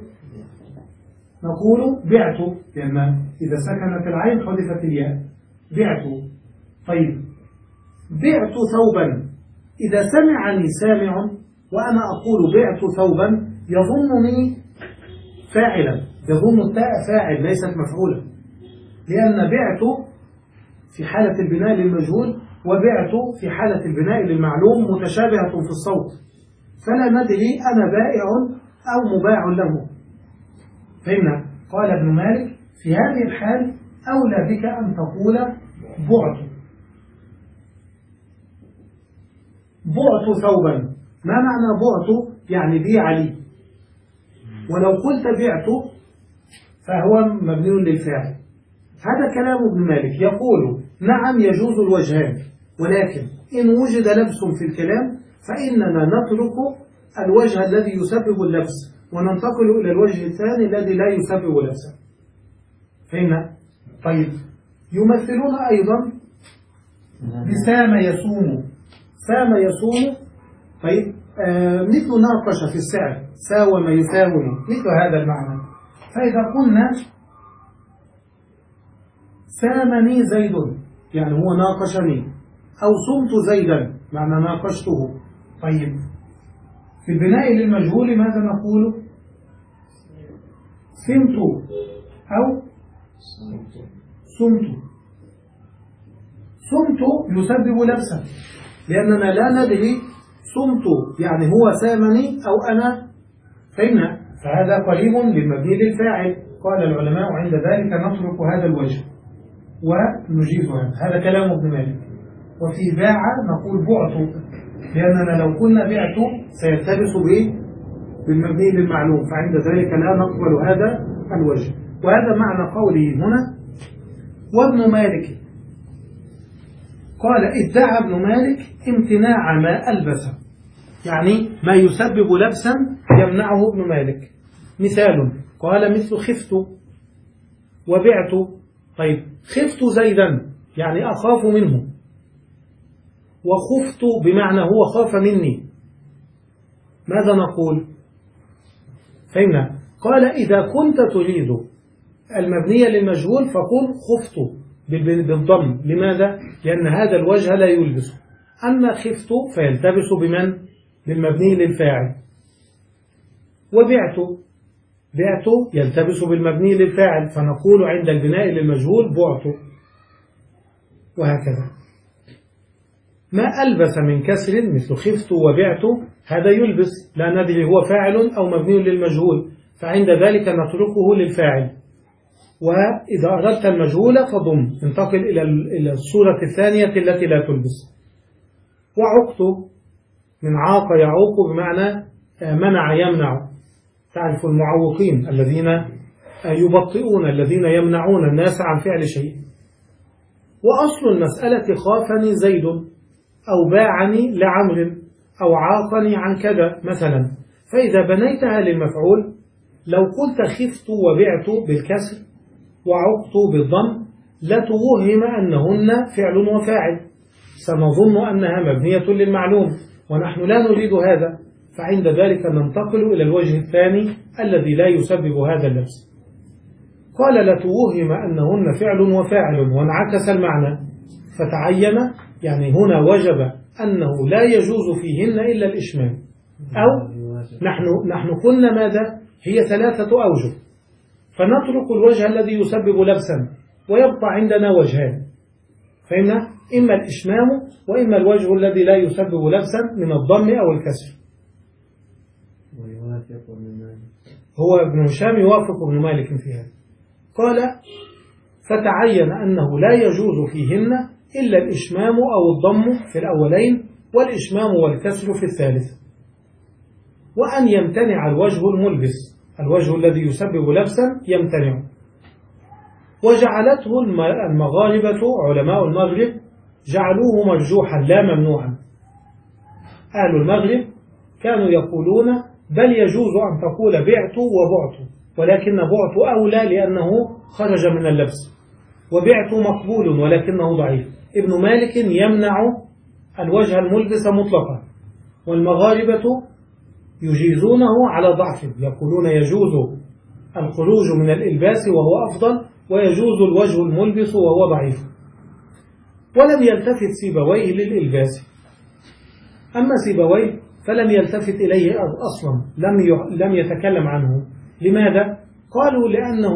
نقول بعت، لأن إذا سكنت العين حذفت الياء. بعت. طيب بعت ثوبا، إذا سمعني سامع وأنا أقول بعت ثوبا يظنني فاعلا، يظن التاء فاعل ليست مفعولا، لأن بعت في حالة البناء للمجهول وبعت في حالة البناء للمعلوم متشابهة في الصوت، فلا ندري أنا بائع أو مباع له. فهمنا؟ قال ابن مالك في هذه الحال أولى بك أن تقول بعت. بعت ثوبا، ما معنى بعت؟ يعني بيع لي. ولو قلت بعت فهو مبني للفاعل. هذا كلام ابن مالك، يقول نعم يجوز الوجهان، ولكن إن وجد لبس في الكلام فإننا نترك الوجه الذي يسبب اللبس وننتقل إلى الوجه الثاني الذي لا يسبب لبسا. فهمنا؟ طيب يمثلون أيضا بسام يسوم. سام يسوم. طيب آه مثل ناقش في السعر، ساوم يساوم، مثل هذا المعنى. فإذا قلنا سامني زيد يعني هو ناقشني، أو صمت زيدا معنى ناقشته. طيب في البناء للمجهول ماذا نقول؟ سمت أو صمت. صمت يسبب لبسا، لأننا لا ندري صمت يعني هو سامني أو أنا. فإن فهذا قريب للمبني للفاعل. قال العلماء عند ذلك نترك هذا الوجه ونجيز هذا. هذا كلام ابن مالك. وفي باع نقول بعت، لأننا لو قلنا بعت سيلتبس به بالمبني للمعلوم، فعند ذلك لا نقبل هذا الوجه. وهذا معنى قوله هنا. وابن مالك قال ادعى ابن مالك امتناع ما ألبس، يعني ما يسبب لبسا يمنعه ابن مالك. مثال قال مثل خفت وبعت. طيب خفت زيدا يعني أخاف منه، وخفت بمعنى هو خاف مني، ماذا نقول؟ فهمنا؟ قال إذا كنت تريد المبنية للمجهول فقل خفت بالضم. لماذا؟ لأن هذا الوجه لا يلبس. أما خفت فيلتبس بمن؟ بالمبني للفاعل. وبعت، بعت يلتبس بالمبني للفاعل، فنقول عند البناء للمجهول بعت. وهكذا. ما ألبس من كسر مثل خفت وبعت هذا يلبس، لا ندري هو فاعل أو مبني للمجهول، فعند ذلك نتركه للفاعل. وإذا أردت المجهول فضم، انتقل إلى الصورة الثانية التي لا تلبس. وعقت من عاق يعوق بمعنى منع يمنع. تعرف المعوقين الذين يبطئون، الذين يمنعون الناس عن فعل شيء. وأصل المسألة خافني زيد أو باعني لعمر أو عاقني عن كذا مثلا. فإذا بنيتها للمفعول لو قلت خفت وبعت بالكسر وعقت بالضم لتوهم أنهن فعل وفاعل، سنظن أنها مبنية للمعلوم، ونحن لا نريد هذا، فعند ذلك ننتقل إلى الوجه الثاني الذي لا يسبب هذا اللبس. قال لتوهم أنهن فعل وفاعل وانعكس المعنى، فتعين يعني هنا وجب أنه لا يجوز فيهن إلا الإشمام. أو نحن نحن قلنا ماذا؟ هي ثلاثة أوجه، فنترك الوجه الذي يسبب لبسا ويبقى عندنا وجهان، فهمنا؟ إما الإشمام وإما الوجه الذي لا يسبب لبسا من الضم أو الكسر. ويوافق ابن مالك. هو ابن هشام يوافق ابن مالك في هذا. قال فتعين أنه لا يجوز فيهن إلا الإشمام أو الضم في الأولين والإشمام والكسر في الثالث، وأن يمتنع الوجه الملبس، الوجه الذي يسبب لبسا يمتنع. وجعلته المغاربة علماء المغرب جعلوه مرجوحا لا ممنوعا. أهل المغرب كانوا يقولون بل يجوز أن تقول بعت وبعت، ولكن بعت أولى لأنه خرج من اللبس، وبعت مقبول ولكنه ضعيف. ابن مالك يمنع الوجه الملبس مطلقا، والمغاربة يجيزونه على ضعف، يقولون يجوز الخروج من الإلباس وهو أفضل، ويجوز الوجه الملبس وهو ضعيف. ولم يلتفت سيبويه للإلباس. أما سيبويه فلم يلتفت إليه أصلا، لم لم يتكلم عنه. لماذا؟ قالوا لأنه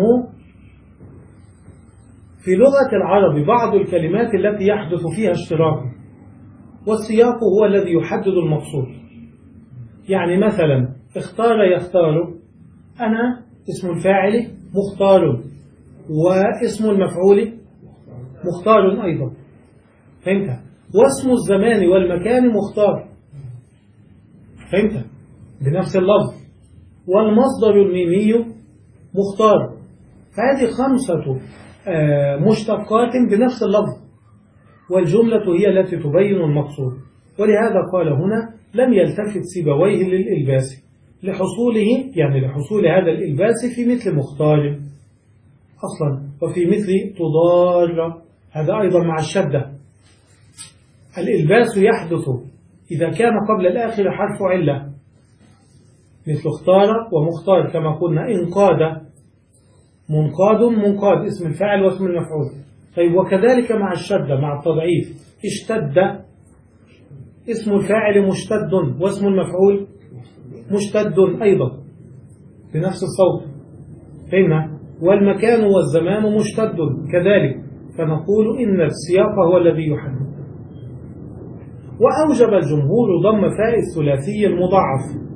في لغة العرب بعض الكلمات التي يحدث فيها اشتراك، والسياق هو الذي يحدد المقصود. يعني مثلا اختار يختار، أنا اسم الفاعل مختار، واسم المفعول مختار أيضا، فهمت؟ واسم الزمان والمكان مختار، فهمت؟ بنفس اللفظ. والمصدر الميمي مختار. فهذه خمسة مشتقات بنفس اللفظ، والجملة هي التي تبين المقصود. ولهذا قال هنا لم يلتفت سيبويه للإلباس لحصوله، يعني لحصول هذا الإلباس في مثل مختار أصلا، وفي مثل تضار، هذا أيضا مع الشدة. الإلباس يحدث إذا كان قبل الآخر حرف علة، مثل اختار ومختار كما قلنا. انقاد، منقاد، منقاد اسم الفاعل واسم المفعول. طيب وكذلك مع الشدة مع التضعيف، اشتد اسم الفاعل مشتد واسم المفعول مشتد أيضا بنفس الصوت، فهمنا؟ والمكان والزمان مشتد كذلك، فنقول إن السياق هو الذي يحدد. وأوجب الجمهور ضم فاء الثلاثي المضاعف.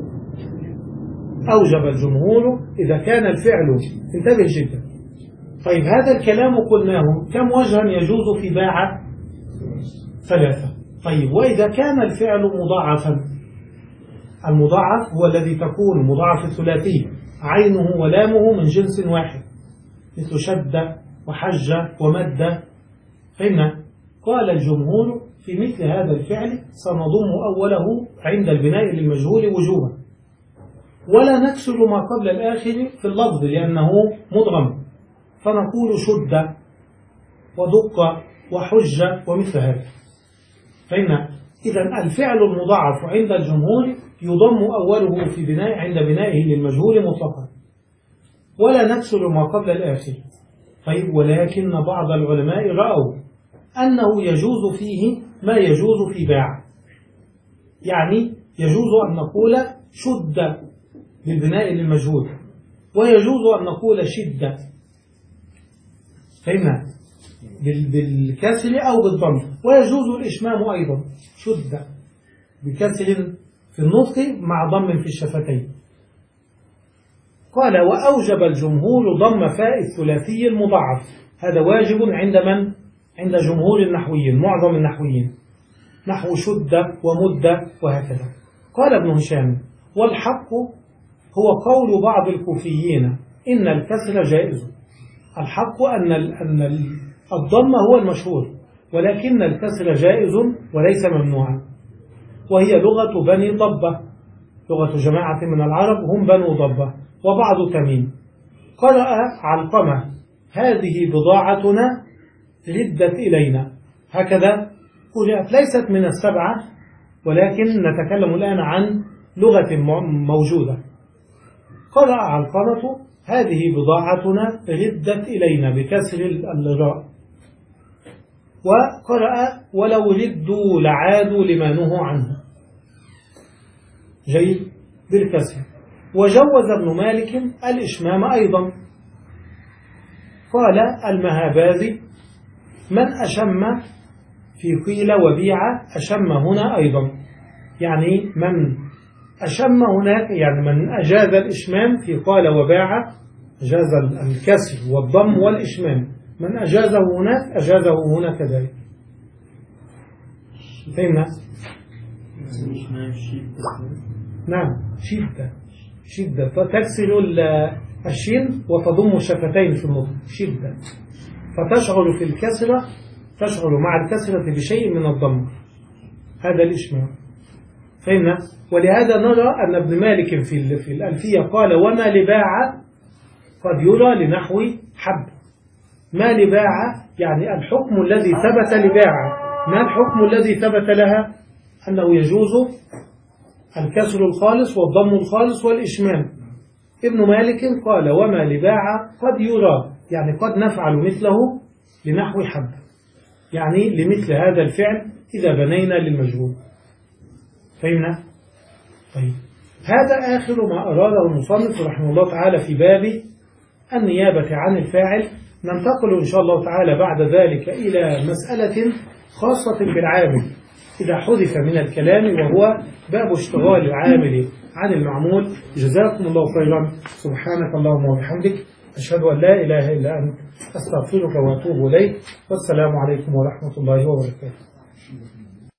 أوجب الجمهور إذا كان الفعل، انتبه جدا. طيب هذا الكلام قلناه كم وجها يجوز في باع؟ ثلاثة. طيب وإذا كان الفعل مضاعفا، المضاعف هو الذي تكون مضاعف الثلاثي عينه ولامه من جنس واحد، مثل شد وحج ومد، فإن قال الجمهور في مثل هذا الفعل سنضم أوله عند البناء للمجهول وجوبا، ولا نكسر ما قبل الآخر في اللفظ لأنه مدغم، فنقول شد ودق وحج ومثل هذا. فإن إذا الفعل المضاعف عند الجمهور يضم أوله في بناء عند بنائه للمجهول مطلقا، ولا نكسر ما قبل الآخر. طيب ولكن بعض العلماء رأوا أنه يجوز فيه ما يجوز في باع، يعني يجوز أن نقول شد بالبناء للمجهول، ويجوز أن نقول شدة، فهمنا؟ بالكسر أو بالضم، ويجوز الإشمام أيضا شد بكسر في النطق مع ضم في الشفتين. قال وأوجب الجمهور ضم فاء الثلاثي المضاعف، هذا واجب عند من؟ عند جمهور النحويين، معظم النحويين، نحو شد ومد وهكذا. قال ابن هشام والحق هو قول بعض الكوفيين إن الكسر جائز. الحق أن أن الضم هو المشهور، ولكن الكسر جائز وليس ممنوعا، وهي لغة بني ضبة، لغة جماعة من العرب هم بنو ضبة وبعض تميم. قرأ علقمة هذه بضاعتنا ردت إلينا، هكذا قرأت، ليست من السبعة، ولكن نتكلم الآن عن لغة موجودة. قرأ علقمة هذه بضاعتنا ردت إلينا بكسر الراء، وقرأ ولو ردوا لعادوا لما نهوا عنه، جيد، بالكسر. وجوز ابن مالك الإشمام أيضا، قال المهابازي من أشم في قيل وبيع أشم هنا أيضا، يعني من أشم هناك يعني من أجاز الإشمام في قال وباع، أجاز الكسر والضم والإشمام، من أجازه هناك أجازه هنا كذلك. فهمنا؟ نعم شدة شدة تكسر الشين وتضم الشفتين في النطق شدة، فتشعر في الكسرة تشعر مع الكسرة بشيء من الضم، هذا الإشمام. فهمنا؟ ولهذا نرى أن ابن مالك في في الألفية قال وما لباع قد يرى لنحو حب. ما لباع يعني الحكم الذي ثبت لباع، ما الحكم الذي ثبت لها؟ أنه يجوز الكسر الخالص والضم الخالص والإشمام. ابن مالك قال وما لباع قد يرى يعني قد نفعل مثله لنحو حب، يعني لمثل هذا الفعل إذا بنينا للمجهول. فهمنا؟ طيب هذا آخر ما أراده المصنف رحمه الله تعالى في باب النيابة عن الفاعل. ننتقل إن شاء الله تعالى بعد ذلك إلى مسألة خاصة بالعامل إذا حذف من الكلام، وهو باب اشتغال العامل عن المعمول. جزاكم الله خيرا. سبحانك اللهم وبحمدك، أشهد أن لا إله إلا أنت، أستغفرك وأتوب إليك، والسلام عليكم ورحمة الله وبركاته.